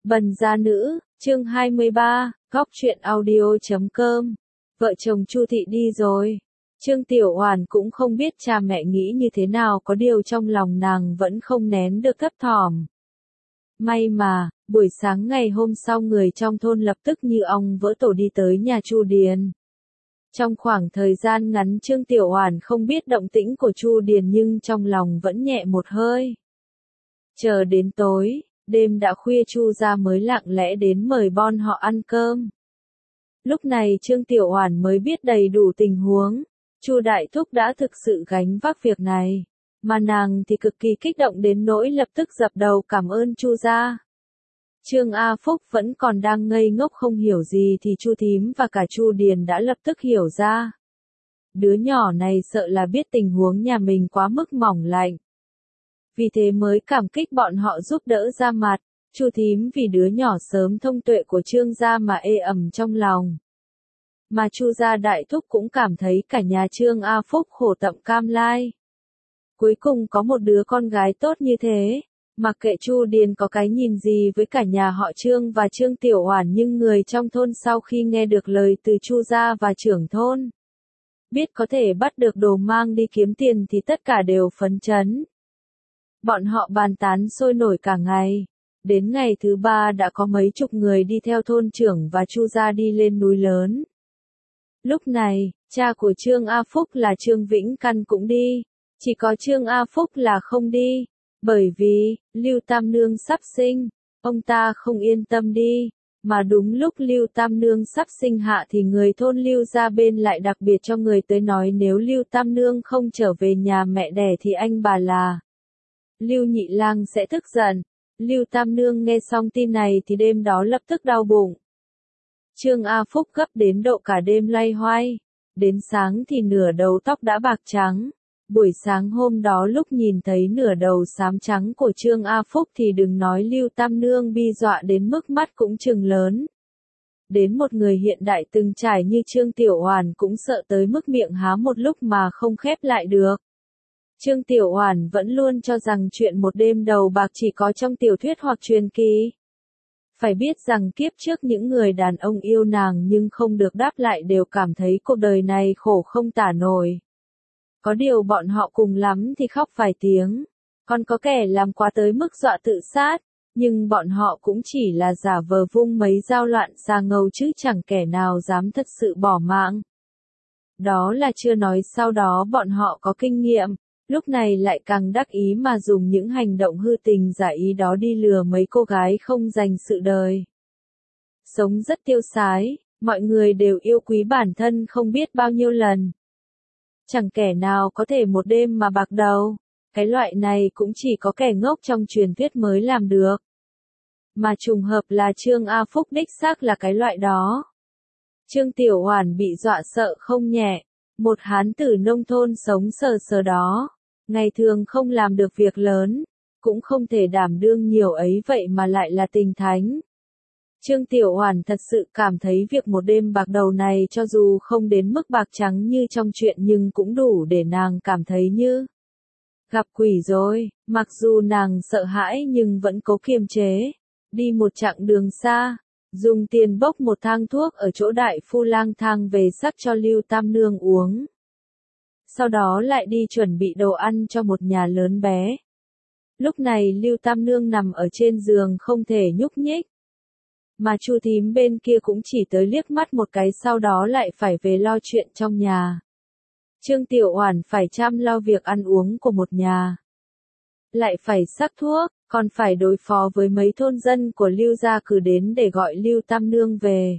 Bần gia nữ, chương 23, góc truyện audio.com. Vợ chồng Chu Thị đi rồi. Trương Tiểu Hoàn cũng không biết cha mẹ nghĩ như thế nào, có điều trong lòng nàng vẫn không nén được thấp thỏm. May mà, buổi sáng ngày hôm sau người trong thôn lập tức như ong vỡ tổ đi tới nhà Chu Điền. Trong khoảng thời gian ngắn Trương Tiểu Hoàn không biết động tĩnh của Chu Điền nhưng trong lòng vẫn nhẹ một hơi. Chờ đến tối, đêm đã khuya Chu gia mới lặng lẽ đến mời bọn họ ăn cơm. Lúc này Trương Tiểu Hoàn mới biết đầy đủ tình huống, Chu Đại Thúc đã thực sự gánh vác việc này, mà nàng thì cực kỳ kích động đến nỗi lập tức dập đầu cảm ơn Chu gia. Trương A Phúc vẫn còn đang ngây ngốc không hiểu gì thì Chu Thím và cả Chu Điền đã lập tức hiểu ra. Đứa nhỏ này sợ là biết tình huống nhà mình quá mức mỏng lạnh. Vì thế mới cảm kích bọn họ giúp đỡ ra mặt, Chu Thím vì đứa nhỏ sớm thông tuệ của Trương gia mà ê ẩm trong lòng. Mà Chu gia Đại Thúc cũng cảm thấy cả nhà Trương A Phúc khổ tận cam lai. Cuối cùng có một đứa con gái tốt như thế, mặc kệ Chu Điền có cái nhìn gì với cả nhà họ Trương và Trương Tiểu Hoàn, nhưng người trong thôn sau khi nghe được lời từ Chu gia và trưởng thôn, biết có thể bắt được đồ mang đi kiếm tiền thì tất cả đều phấn chấn. Bọn họ bàn tán sôi nổi cả ngày. Đến ngày thứ 3 đã có mấy chục người đi theo thôn trưởng và Chu gia đi lên núi lớn. Lúc này, cha của Trương A Phúc là Trương Vĩnh Căn cũng đi. Chỉ có Trương A Phúc là không đi. Bởi vì, Lưu Tam Nương sắp sinh, ông ta không yên tâm đi. Mà đúng lúc Lưu Tam Nương sắp sinh hạ thì người thôn Lưu gia bên lại đặc biệt cho người tới nói nếu Lưu Tam Nương không trở về nhà mẹ đẻ thì anh bà là Lưu Nhị Lang sẽ tức giận. Lưu Tam Nương nghe xong tin này thì đêm đó lập tức đau bụng. Trương A Phúc gấp đến độ cả đêm loay hoay. Đến sáng thì nửa đầu tóc đã bạc trắng. Buổi sáng hôm đó lúc nhìn thấy nửa đầu xám trắng của Trương A Phúc thì đừng nói Lưu Tam Nương bi dọa đến mức mắt cũng trừng lớn. Đến một người hiện đại từng trải như Trương Tiểu Hoàn cũng sợ tới mức miệng há một lúc mà không khép lại được. Trương Tiểu Hoàn vẫn luôn cho rằng chuyện một đêm đầu bạc chỉ có trong tiểu thuyết hoặc truyền kỳ. Phải biết rằng kiếp trước những người đàn ông yêu nàng nhưng không được đáp lại đều cảm thấy cuộc đời này khổ không tả nổi. Có điều bọn họ cùng lắm thì khóc vài tiếng, còn có kẻ làm quá tới mức dọa tự sát, nhưng bọn họ cũng chỉ là giả vờ vung mấy dao loạn xà ngầu chứ chẳng kẻ nào dám thật sự bỏ mạng. Đó là chưa nói sau đó bọn họ có kinh nghiệm. Lúc này lại càng đắc ý mà dùng những hành động hư tình giả ý đó đi lừa mấy cô gái không dành sự đời. Sống rất tiêu sái, mọi người đều yêu quý bản thân không biết bao nhiêu lần. Chẳng kẻ nào có thể một đêm mà bạc đầu, cái loại này cũng chỉ có kẻ ngốc trong truyền thuyết mới làm được. Mà trùng hợp là Trương A Phúc đích xác là cái loại đó. Trương Tiểu Hoàn bị dọa sợ không nhẹ, một hán tử nông thôn sống sờ sờ đó. Ngày thường không làm được việc lớn, cũng không thể đảm đương nhiều ấy vậy mà lại là tình thánh. Trương Tiểu Hoàn thật sự cảm thấy việc một đêm bạc đầu này cho dù không đến mức bạc trắng như trong chuyện nhưng cũng đủ để nàng cảm thấy như gặp quỷ rồi. Mặc dù nàng sợ hãi nhưng vẫn cố kiềm chế, đi một chặng đường xa, dùng tiền bốc một thang thuốc ở chỗ đại phu lang thang về sắc cho Lưu Tam Nương uống. Sau đó lại đi chuẩn bị đồ ăn cho một nhà lớn bé. Lúc này Lưu Tam Nương nằm ở trên giường không thể nhúc nhích. Mà Chu Thím bên kia cũng chỉ tới liếc mắt một cái sau đó lại phải về lo chuyện trong nhà. Trương Tiểu Hoàn phải chăm lo việc ăn uống của một nhà. Lại phải sắc thuốc, còn phải đối phó với mấy thôn dân của Lưu gia cử đến để gọi Lưu Tam Nương về.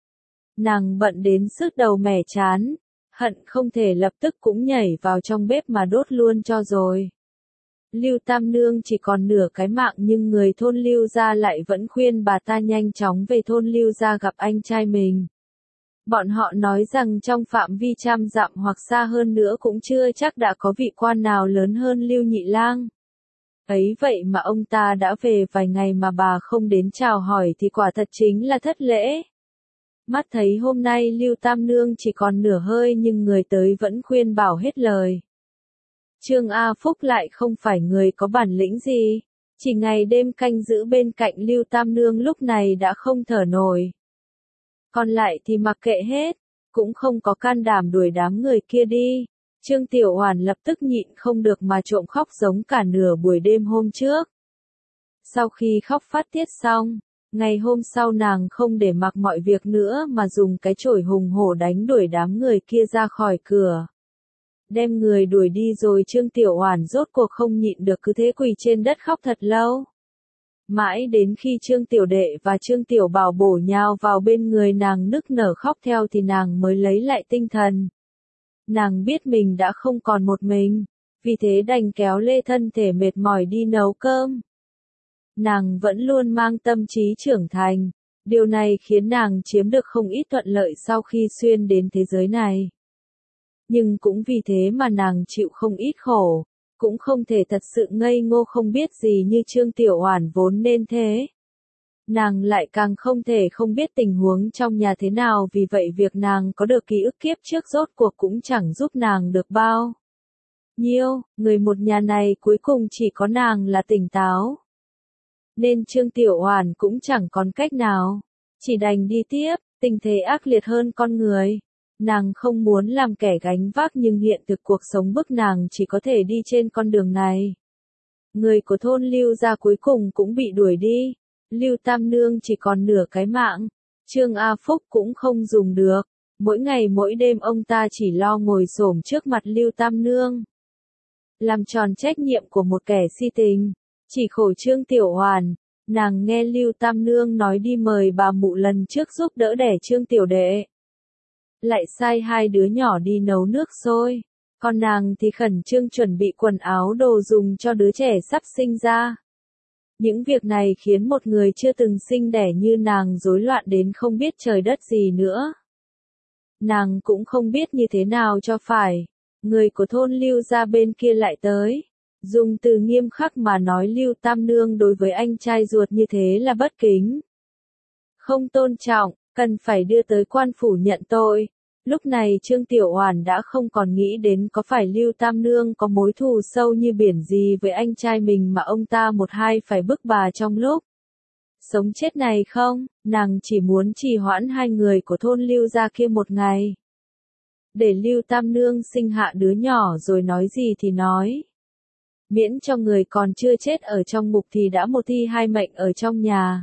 Nàng bận đến sứt đầu mẻ chán. Hận không thể lập tức cũng nhảy vào trong bếp mà đốt luôn cho rồi. Lưu Tam Nương chỉ còn nửa cái mạng nhưng người thôn Lưu gia lại vẫn khuyên bà ta nhanh chóng về thôn Lưu gia gặp anh trai mình. Bọn họ nói rằng trong phạm vi 100 dặm hoặc xa hơn nữa cũng chưa chắc đã có vị quan nào lớn hơn Lưu Nhị Lang. Ấy vậy mà ông ta đã về vài ngày mà bà không đến chào hỏi thì quả thật chính là thất lễ. Mắt thấy hôm nay Lưu Tam Nương chỉ còn nửa hơi nhưng người tới vẫn khuyên bảo hết lời. Trương A Phúc lại không phải người có bản lĩnh gì, Chỉ ngày đêm canh giữ bên cạnh Lưu Tam Nương lúc này đã không thở nổi. Còn lại thì mặc kệ hết, cũng không có can đảm đuổi đám người kia đi. Trương Tiểu Hoàn lập tức nhịn không được mà trộm khóc giống cả nửa buổi đêm hôm trước. Sau khi khóc phát tiết xong, ngày hôm sau nàng không để mặc mọi việc nữa mà dùng cái chổi hùng hổ đánh đuổi đám người kia ra khỏi cửa. Đem người đuổi đi rồi Trương Tiểu Hoàn rốt cuộc không nhịn được cứ thế quỳ trên đất khóc thật lâu. Mãi đến khi Trương Tiểu Đệ và Trương Tiểu Bảo bổ nhào vào bên người nàng nức nở khóc theo thì nàng mới lấy lại tinh thần. Nàng biết mình đã không còn một mình, vì thế đành kéo lê thân thể mệt mỏi đi nấu cơm. Nàng vẫn luôn mang tâm trí trưởng thành, điều này khiến nàng chiếm được không ít thuận lợi sau khi xuyên đến thế giới này. Nhưng cũng vì thế mà nàng chịu không ít khổ, cũng không thể thật sự ngây ngô không biết gì như Trương Tiểu Hoàn vốn nên thế. Nàng lại càng không thể không biết tình huống trong nhà thế nào, vì vậy việc nàng có được ký ức kiếp trước rốt cuộc cũng chẳng giúp nàng được bao nhiêu. Người một nhà này cuối cùng chỉ có nàng là tỉnh táo. Nên Trương Tiểu Hoàn cũng chẳng còn cách nào, chỉ đành đi tiếp. Tình thế ác liệt hơn con người. Nàng không muốn làm kẻ gánh vác nhưng hiện thực cuộc sống bức nàng chỉ có thể đi trên con đường này. Người của thôn Lưu gia cuối cùng cũng bị đuổi đi. Lưu Tam Nương chỉ còn nửa cái mạng. Trương A Phúc cũng không dùng được. Mỗi ngày mỗi đêm ông ta chỉ lo ngồi xổm trước mặt Lưu Tam Nương. Làm tròn trách nhiệm của một kẻ si tình. Chỉ khổ Trương Tiểu Hoàn. Nàng nghe Lưu Tam Nương nói đi mời bà mụ lần trước giúp đỡ đẻ Trương Tiểu Đệ. Lại sai hai đứa nhỏ đi nấu nước sôi. Còn nàng thì khẩn trương chuẩn bị quần áo đồ dùng cho đứa trẻ sắp sinh ra. Những việc này khiến một người chưa từng sinh đẻ như nàng rối loạn đến không biết trời đất gì nữa. Nàng cũng không biết như thế nào cho phải. Người của thôn Lưu gia bên kia lại tới. Dùng từ nghiêm khắc mà nói Lưu Tam Nương đối với anh trai ruột như thế là bất kính. Không tôn trọng, cần phải đưa tới quan phủ nhận tội. Lúc này Trương Tiểu Hoàn đã không còn nghĩ đến có phải Lưu Tam Nương có mối thù sâu như biển gì với anh trai mình mà ông ta một hai phải bức bà trong lúc sống chết này không. Nàng chỉ muốn trì hoãn hai người của thôn Lưu gia kia một ngày. Để Lưu Tam Nương sinh hạ đứa nhỏ rồi nói gì thì nói. Miễn cho người còn chưa chết ở trong ngục thì đã một thi hai mệnh ở trong nhà.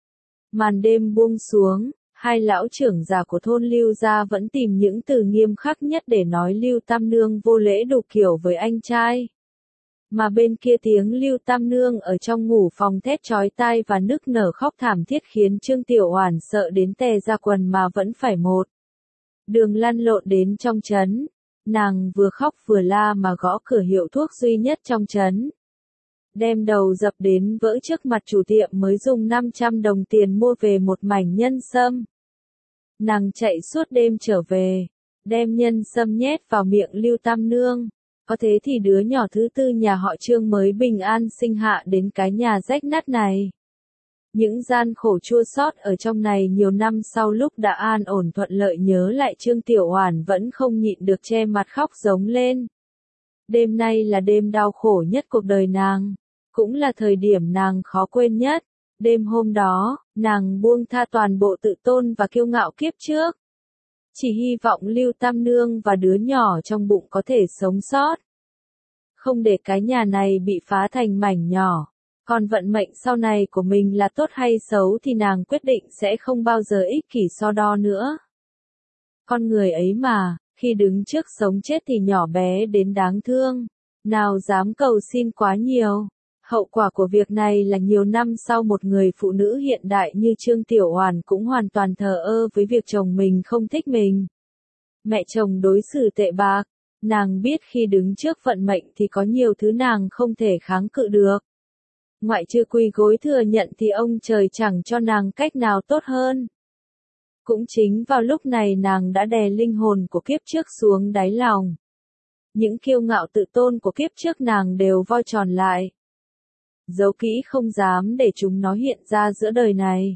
Màn đêm buông xuống. Hai lão trưởng già của thôn Lưu gia vẫn tìm những từ nghiêm khắc nhất để nói Lưu Tam Nương vô lễ đủ kiểu với anh trai. Mà bên kia tiếng Lưu Tam Nương ở trong ngủ phòng thét chói tai và nức nở khóc thảm thiết khiến Trương Tiểu Hoàn sợ đến tè ra quần mà vẫn phải một đường lăn lộn đến trong trấn. Nàng vừa khóc vừa la mà gõ cửa hiệu thuốc duy nhất trong trấn. Đem đầu dập đến vỡ trước mặt chủ tiệm mới dùng 500 đồng tiền mua về một mảnh nhân sâm. Nàng chạy suốt đêm trở về, đem nhân sâm nhét vào miệng Lưu Tam Nương. Có thế thì đứa nhỏ thứ tư nhà họ Trương mới bình an sinh hạ đến cái nhà rách nát này. Những gian khổ chua xót ở trong này nhiều năm sau lúc đã an ổn thuận lợi nhớ lại Trương Tiểu Hoàn vẫn không nhịn được che mặt khóc giống lên. Đêm nay là đêm đau khổ nhất cuộc đời nàng. Cũng là thời điểm nàng khó quên nhất. Đêm hôm đó, nàng buông tha toàn bộ tự tôn và kiêu ngạo kiếp trước. Chỉ hy vọng Lưu Tam Nương và đứa nhỏ trong bụng có thể sống sót. Không để cái nhà này bị phá thành mảnh nhỏ. Còn vận mệnh sau này của mình là tốt hay xấu thì nàng quyết định sẽ không bao giờ ích kỷ so đo nữa. Con người ấy mà, khi đứng trước sống chết thì nhỏ bé đến đáng thương. Nào dám cầu xin quá nhiều. Hậu quả của việc này là nhiều năm sau một người phụ nữ hiện đại như Trương Tiểu Hoàn cũng hoàn toàn thờ ơ với việc chồng mình không thích mình. Mẹ chồng đối xử tệ bạc, nàng biết khi đứng trước vận mệnh thì có nhiều thứ nàng không thể kháng cự được. Ngoại trừ quỳ gối thừa nhận thì ông trời chẳng cho nàng cách nào tốt hơn. Cũng chính vào lúc này nàng đã đè linh hồn của kiếp trước xuống đáy lòng. Những kiêu ngạo tự tôn của kiếp trước nàng đều voi tròn lại. Giấu kỹ không dám để chúng nó hiện ra giữa đời này.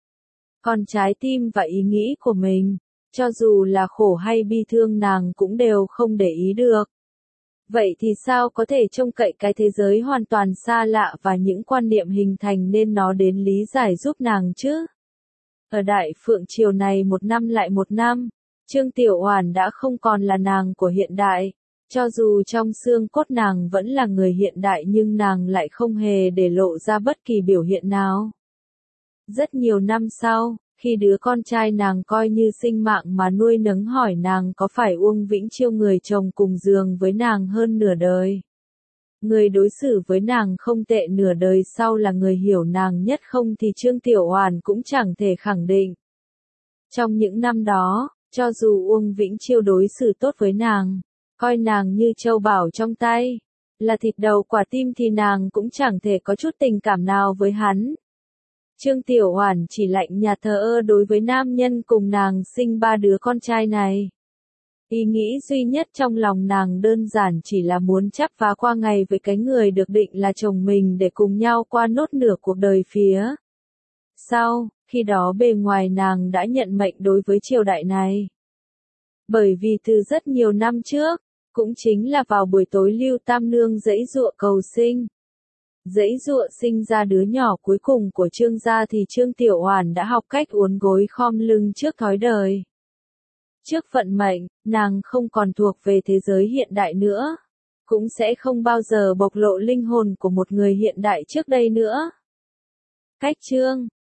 Còn trái tim và ý nghĩ của mình, cho dù là khổ hay bi thương nàng cũng đều không để ý được. Vậy thì sao có thể trông cậy cái thế giới hoàn toàn xa lạ và những quan niệm hình thành nên nó đến lý giải giúp nàng chứ? Ở Đại Phượng Triều này một năm lại một năm, Trương Tiểu Oản đã không còn là nàng của hiện đại. Cho dù trong xương cốt nàng vẫn là người hiện đại nhưng nàng lại không hề để lộ ra bất kỳ biểu hiện nào. Rất nhiều năm sau, khi đứa con trai nàng coi như sinh mạng mà nuôi nấng hỏi nàng có phải Uông Vĩnh Chiêu người chồng cùng giường với nàng hơn nửa đời. Người đối xử với nàng không tệ nửa đời sau là người hiểu nàng nhất không thì Trương Tiểu Oản cũng chẳng thể khẳng định. Trong những năm đó, cho dù Uông Vĩnh Chiêu đối xử tốt với nàng, coi nàng như châu bảo trong tay, là thịt đầu quả tim thì nàng cũng chẳng thể có chút tình cảm nào với hắn. Trương Tiểu Oản chỉ lạnh nhạt thờ ơ đối với nam nhân cùng nàng sinh 3 đứa con trai này. Ý nghĩ duy nhất trong lòng nàng đơn giản chỉ là muốn chắp vá qua ngày với cái người được định là chồng mình để cùng nhau qua nốt nửa cuộc đời phía sau, khi đó bề ngoài nàng đã nhận mệnh đối với triều đại này. Bởi vì từ rất nhiều năm trước, cũng chính là vào buổi tối Lưu Tam Nương giãy giụa cầu sinh. Giãy giụa sinh ra đứa nhỏ cuối cùng của Trương gia thì Trương Tiểu Oản đã học cách uốn gối khom lưng trước thói đời. Trước vận mệnh, nàng không còn thuộc về thế giới hiện đại nữa. Cũng sẽ không bao giờ bộc lộ linh hồn của một người hiện đại trước đây nữa. Cách chương